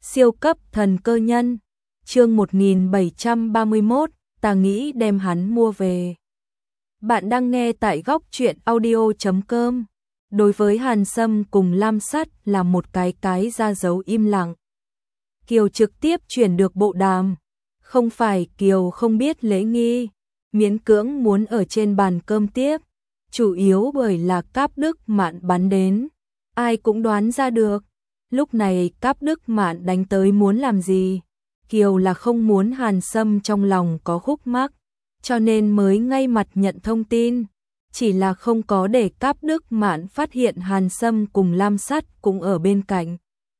Siêu cấp thần cơ nhân. Chương 1731, ta nghĩ đem hắn mua về. Bạn đang nghe tại góc truyện audio.com. Đối với Hàn Sâm cùng Lam Sắt là một cái ra dấu im lặng. Kiều trực tiếp chuyển được bộ đàm. Không phải Kiều không biết lễ nghi, miễn cưỡng muốn ở trên bàn cơm tiếp, chủ yếu bởi là Cáp Đức Mạn bắn đến. Ai cũng đoán ra được, lúc này Cáp Đức Mạn đánh tới muốn làm gì. Kiều là không muốn Hàn Sâm trong lòng có khúc mắc, cho nên mới ngay mặt nhận thông tin. Chỉ là không có để Cáp Đức Mạn phát hiện Hàn Sâm cùng Lam Sắt cũng ở bên cạnh.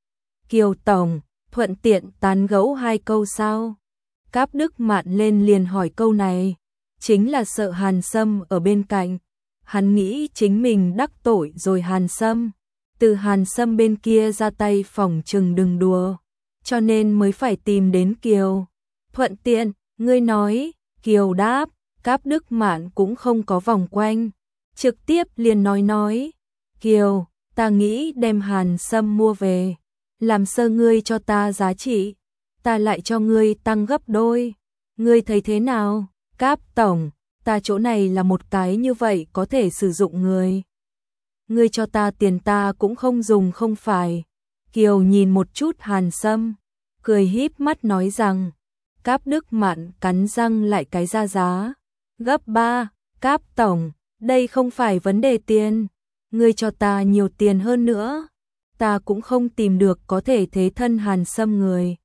Kiều tổng, thuận tiện tán gẫu hai câu sao? Cáp Đức Mạn lên liền hỏi câu này, chính là sợ Hàn Sâm ở bên cạnh. Hắn nghĩ chính mình đắc tội rồi Hàn Sâm, từ Hàn Sâm bên kia ra tay phỏng chừng đừng đùa, cho nên mới phải tìm đến Kiều. Thuận tiện, ngươi nói. Kiều đáp. Cáp Đức Mạn cũng không có vòng quanh, trực tiếp liền nói. Kiều, ta nghĩ đem Hàn Sâm mua về, làm sơ ngươi cho ta giá trị, ta lại cho ngươi tăng gấp đôi. Ngươi thấy thế nào? Cáp tổng, ta chỗ này là một cái như vậy có thể sử dụng người. Ngươi cho ta tiền ta cũng không dùng không phải. Kiều nhìn một chút Hàn Sâm, cười híp mắt nói rằng. Cáp Đức Mạn cắn răng lại cái ra giá. Gấp 3, Cáp tổng, đây không phải vấn đề tiền. Ngươi cho ta nhiều tiền hơn nữa, ta cũng không tìm được có thể thế thân Hàn Sâm người.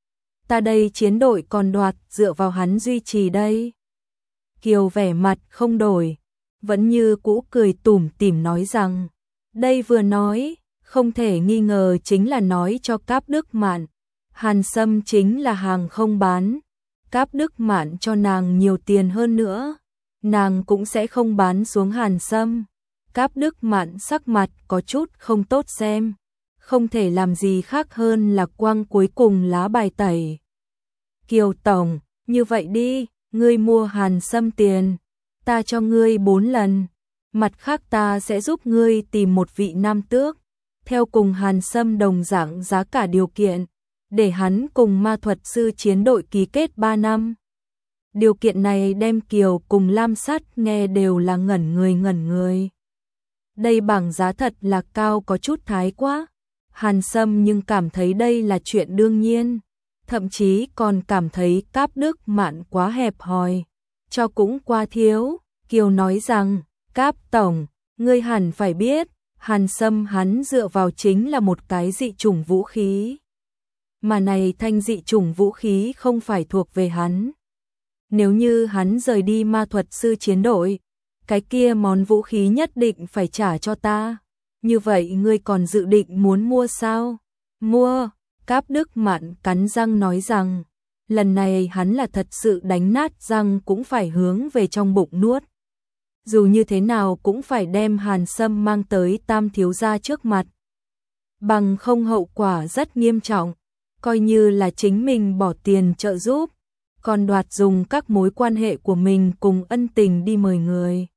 Ta đây chiến đội còn đoạt dựa vào hắn duy trì đây. Kiều vẻ mặt không đổi, vẫn như cũ cười tủm tỉm nói rằng. Đây vừa nói, không thể nghi ngờ chính là nói cho Cáp Đức Mạn. Hàn Sâm chính là hàng không bán. Cáp Đức Mạn cho nàng nhiều tiền hơn nữa, nàng cũng sẽ không bán xuống Hàn Sâm. Cáp Đức Mạn sắc mặt có chút không tốt xem, không thể làm gì khác hơn là quăng cuối cùng lá bài tẩy. Kiều tổng, như vậy đi, ngươi mua Hàn Sâm tiền, ta cho ngươi 4 lần, mặt khác ta sẽ giúp ngươi tìm một vị nam tước, theo cùng Hàn Sâm đồng dạng giá cả điều kiện, để hắn cùng ma thuật sư chiến đội ký kết 3 năm. Điều kiện này đem Kiều cùng Lam Sắt nghe đều là ngẩn người. Đây bảng giá thật là cao có chút thái quá. Hàn Sâm nhưng cảm thấy đây là chuyện đương nhiên, thậm chí còn cảm thấy Cáp Đức Mạn quá hẹp hòi, cho cũng quá thiếu. Kiều nói rằng, Cáp tổng, ngươi hẳn phải biết, Hàn Sâm hắn dựa vào chính là một cái dị chủng vũ khí. Mà này thanh dị chủng vũ khí không phải thuộc về hắn. Nếu như hắn rời đi ma thuật sư chiến đội, cái kia món vũ khí nhất định phải trả cho ta. Như vậy ngươi còn dự định muốn mua sao? Mua. Cáp Đức Mạn cắn răng nói rằng, lần này hắn là thật sự đánh nát răng cũng phải hướng về trong bụng nuốt. Dù như thế nào cũng phải đem Hàn Sâm mang tới Tam thiếu gia trước mặt. Bằng không hậu quả rất nghiêm trọng, coi như là chính mình bỏ tiền trợ giúp, còn đoạt dùng các mối quan hệ của mình cùng ân tình đi mời người.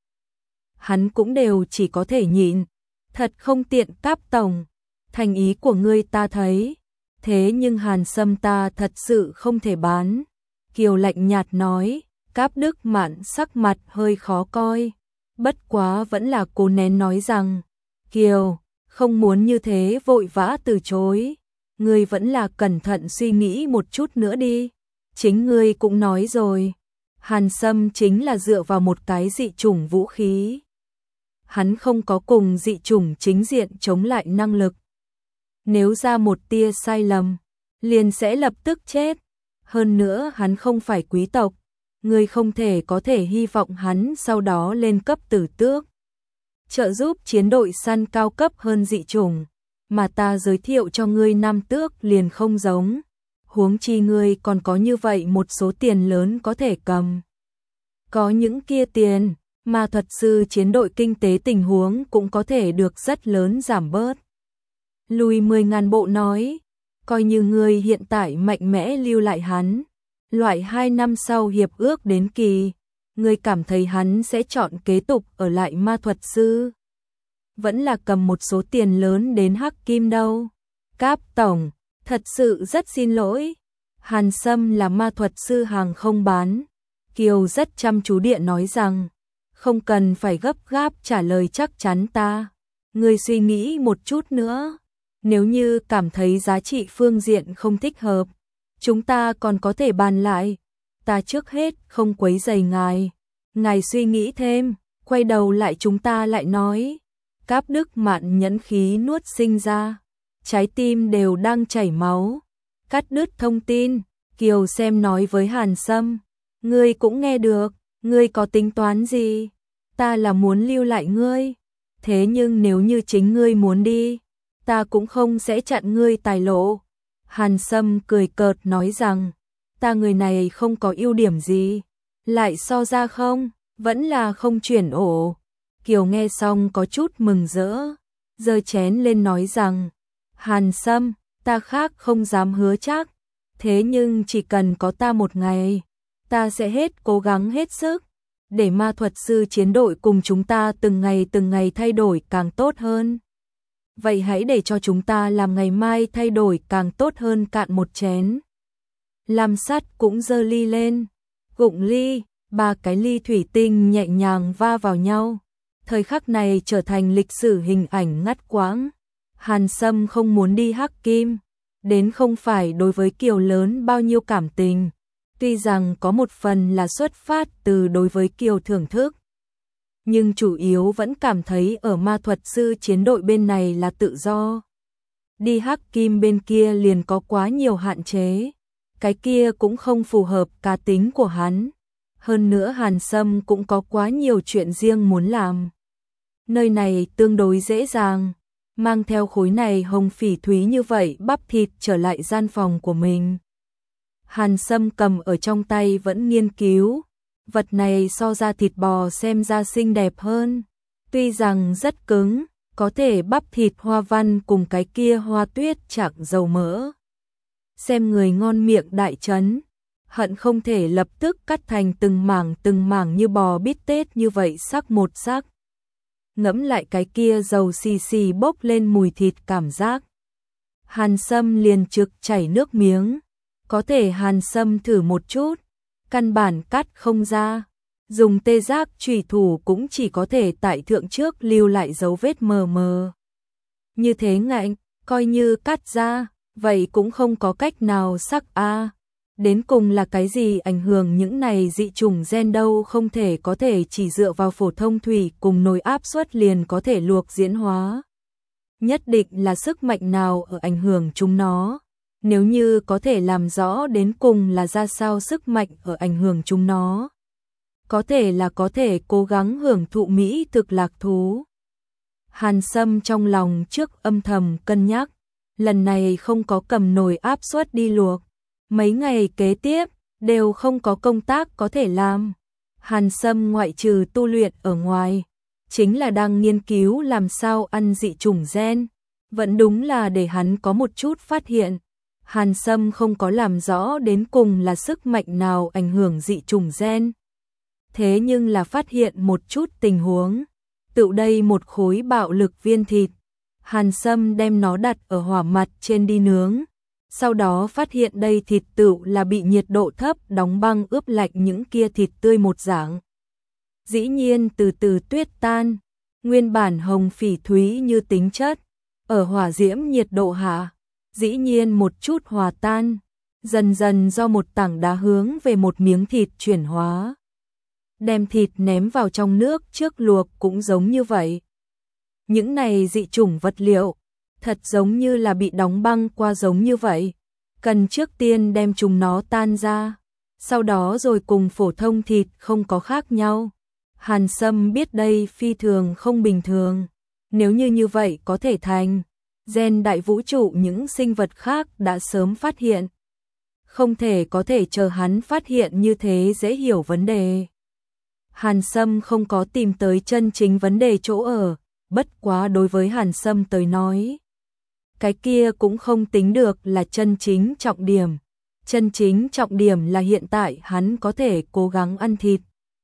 Hắn cũng đều chỉ có thể nhịn. Thật không tiện Cáp tổng, thành ý của ngươi ta thấy, thế nhưng Hàn Sâm ta thật sự không thể bán. Kiều lạnh nhạt nói. Cáp Đức Mạn sắc mặt hơi khó coi, bất quá vẫn là cố nén nói rằng, Kiều, không muốn như thế vội vã từ chối, ngươi vẫn là cẩn thận suy nghĩ một chút nữa đi. Chính ngươi cũng nói rồi, Hàn Sâm chính là dựa vào một cái dị chủng vũ khí. Hắn không có cùng dị chủng chính diện chống lại năng lực. Nếu ra một tia sai lầm, liền sẽ lập tức chết. Hơn nữa hắn không phải quý tộc, ngươi không thể có thể hy vọng hắn sau đó lên cấp tử tước, trợ giúp chiến đội săn cao cấp hơn dị chủng, mà ta giới thiệu cho ngươi nam tước liền không giống. Huống chi ngươi còn có như vậy một số tiền lớn có thể cầm. Có những kia tiền, ma thuật sư chiến đội kinh tế tình huống cũng có thể được rất lớn giảm bớt. Lùi 10.000 bộ nói, coi như ngươi hiện tại mạnh mẽ lưu lại hắn, loại 2 năm sau hiệp ước đến kỳ, ngươi cảm thấy hắn sẽ chọn kế tục ở lại ma thuật sư, vẫn là cầm một số tiền lớn đến hắc kim đâu. Cáp tổng, Thật sự rất xin lỗi. Hàn Sâm là ma thuật sư hàng không bán. Kiều rất chăm chú điện nói rằng, không cần phải gấp gáp trả lời chắc chắn ta. Ngươi suy nghĩ một chút nữa. Nếu như cảm thấy giá trị phương diện không thích hợp, chúng ta còn có thể bàn lại. Ta trước hết không quấy rầy ngài. Ngài suy nghĩ thêm, quay đầu lại chúng ta lại nói. Cáp Đức Mạn nhẫn khí nuốt sinh ra. Trái tim đều đang chảy máu. Cắt đứt thông tin, Kiều xem nói với Hàn Sâm. Ngươi cũng nghe được, ngươi có tính toán gì? Ta là muốn lưu lại ngươi. Thế nhưng nếu như chính ngươi muốn đi, ta cũng không sẽ chặn ngươi tài lộ. Hàn Sâm cười cợt nói rằng, ta người này không có ưu điểm gì. Lại so ra không, vẫn là không chuyển ổ. Kiều nghe xong có chút mừng rỡ, giơ chén lên nói rằng, Hàn Sâm, ta khác không dám hứa chắc, thế nhưng chỉ cần có ta một ngày, ta sẽ hết cố gắng hết sức, để ma thuật sư chiến đội cùng chúng ta từng ngày thay đổi càng tốt hơn. Vậy hãy để cho chúng ta làm ngày mai thay đổi càng tốt hơn. Cạn một chén. Lam Sắt cũng giơ ly lên, gụng ly, 3 cái ly thủy tinh nhẹ nhàng va vào nhau. Thời khắc này trở thành lịch sử hình ảnh ngắt quãng. Hàn Sâm không muốn đi Hắc Kim, đến không phải đối với Kiều lớn bao nhiêu cảm tình, tuy rằng có một phần là xuất phát từ đối với Kiều thưởng thức, nhưng chủ yếu vẫn cảm thấy ở ma thuật sư chiến đội bên này là tự do. Đi Hắc Kim bên kia liền có quá nhiều hạn chế, cái kia cũng không phù hợp cá tính của hắn. Hơn nữa Hàn Sâm cũng có quá nhiều chuyện riêng muốn làm. Nơi này tương đối dễ dàng, mang theo khối này hồng phỉ thúy như vậy bắp thịt trở lại gian phòng của mình. Hàn Sâm cầm ở trong tay vẫn nghiên cứu, vật này so ra thịt bò xem ra xinh đẹp hơn. Tuy rằng rất cứng, có thể bắp thịt hoa văn cùng cái kia hoa tuyết chẳng dầu mỡ. Xem người ngon miệng đại chấn, hận không thể lập tức cắt thành từng mảng như bò bít tết như vậy sắc một sắc. Ngẫm lại cái kia dầu xì xì bốc lên mùi thịt cảm giác. Hàn Sâm liền trực chảy nước miếng. Có thể Hàn Sâm thử một chút, căn bản cắt không ra. Dùng tê giác chủy thủ cũng chỉ có thể tại thượng trước lưu lại dấu vết mờ mờ. Như thế ngạnh, coi như cắt ra, vậy cũng không có cách nào sắc a. Đến cùng là cái gì ảnh hưởng những này dị chủng gen đâu, không thể có thể chỉ dựa vào phổ thông thủy cùng nồi áp suất liền có thể luộc diễn hóa. Nhất định là sức mạnh nào ở ảnh hưởng chúng nó. Nếu như có thể làm rõ đến cùng là ra sao sức mạnh ở ảnh hưởng chúng nó, có thể là có thể cố gắng hưởng thụ mỹ thực lạc thú. Hàn Sâm trong lòng trước âm thầm cân nhắc, lần này không có cầm nồi áp suất đi luộc. Mấy ngày kế tiếp, đều không có công tác có thể làm. Hàn Sâm ngoại trừ tu luyện ở ngoài, chính là đang nghiên cứu làm sao ăn dị chủng gen. Vẫn đúng là để hắn có một chút phát hiện. Hàn Sâm không có làm rõ đến cùng là sức mạnh nào ảnh hưởng dị chủng gen. Thế nhưng là phát hiện một chút tình huống. Tự đây một khối bạo lực viên thịt. Hàn Sâm đem nó đặt ở hỏa mặt trên đi nướng. Sau đó phát hiện đây thịt tựu là bị nhiệt độ thấp đóng băng ướp lạnh những kia thịt tươi một dạng. Dĩ nhiên từ từ tuyết tan, nguyên bản hồng phỉ thúy như tính chất, ở hỏa diễm nhiệt độ hạ, dĩ nhiên một chút hòa tan, dần dần do một tảng đá hướng về một miếng thịt chuyển hóa. Đem thịt ném vào trong nước trước luộc cũng giống như vậy. Những này dị chủng vật liệu, thật giống như là bị đóng băng qua giống như vậy. Cần trước tiên đem chúng nó tan ra, sau đó rồi cùng phổ thông thịt không có khác nhau. Hàn Sâm biết đây phi thường không bình thường. Nếu như vậy có thể thành, gen đại vũ trụ những sinh vật khác đã sớm phát hiện. Không thể có thể chờ hắn phát hiện như thế dễ hiểu vấn đề. Hàn Sâm không có tìm tới chân chính vấn đề chỗ ở, bất quá đối với Hàn Sâm tới nói, cái kia cũng không tính được là chân chính trọng điểm. Chân chính trọng điểm là hiện tại hắn có thể cố gắng ăn thịt,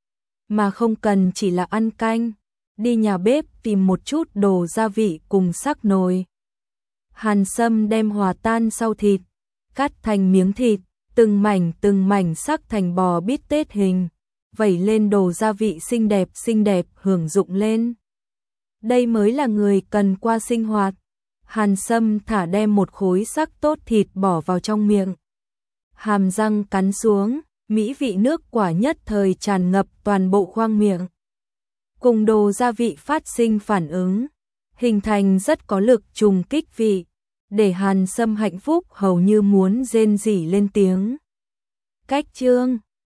mà không cần chỉ là ăn canh. Đi nhà bếp tìm một chút đồ gia vị cùng sắc nồi. Hàn Sâm đem hòa tan sau thịt, cắt thành miếng thịt, từng mảnh sắc thành bò bít tết hình, vẩy lên đồ gia vị xinh đẹp hưởng dụng lên. Đây mới là người cần qua sinh hoạt. Hàn Sâm thả đem một khối sắc tốt thịt bỏ vào trong miệng. Hàm răng cắn xuống, mỹ vị nước quả nhất thời tràn ngập toàn bộ khoang miệng. Cùng đồ gia vị phát sinh phản ứng, hình thành rất có lực trùng kích vị, để Hàn Sâm hạnh phúc hầu như muốn rên rỉ lên tiếng. Cách chương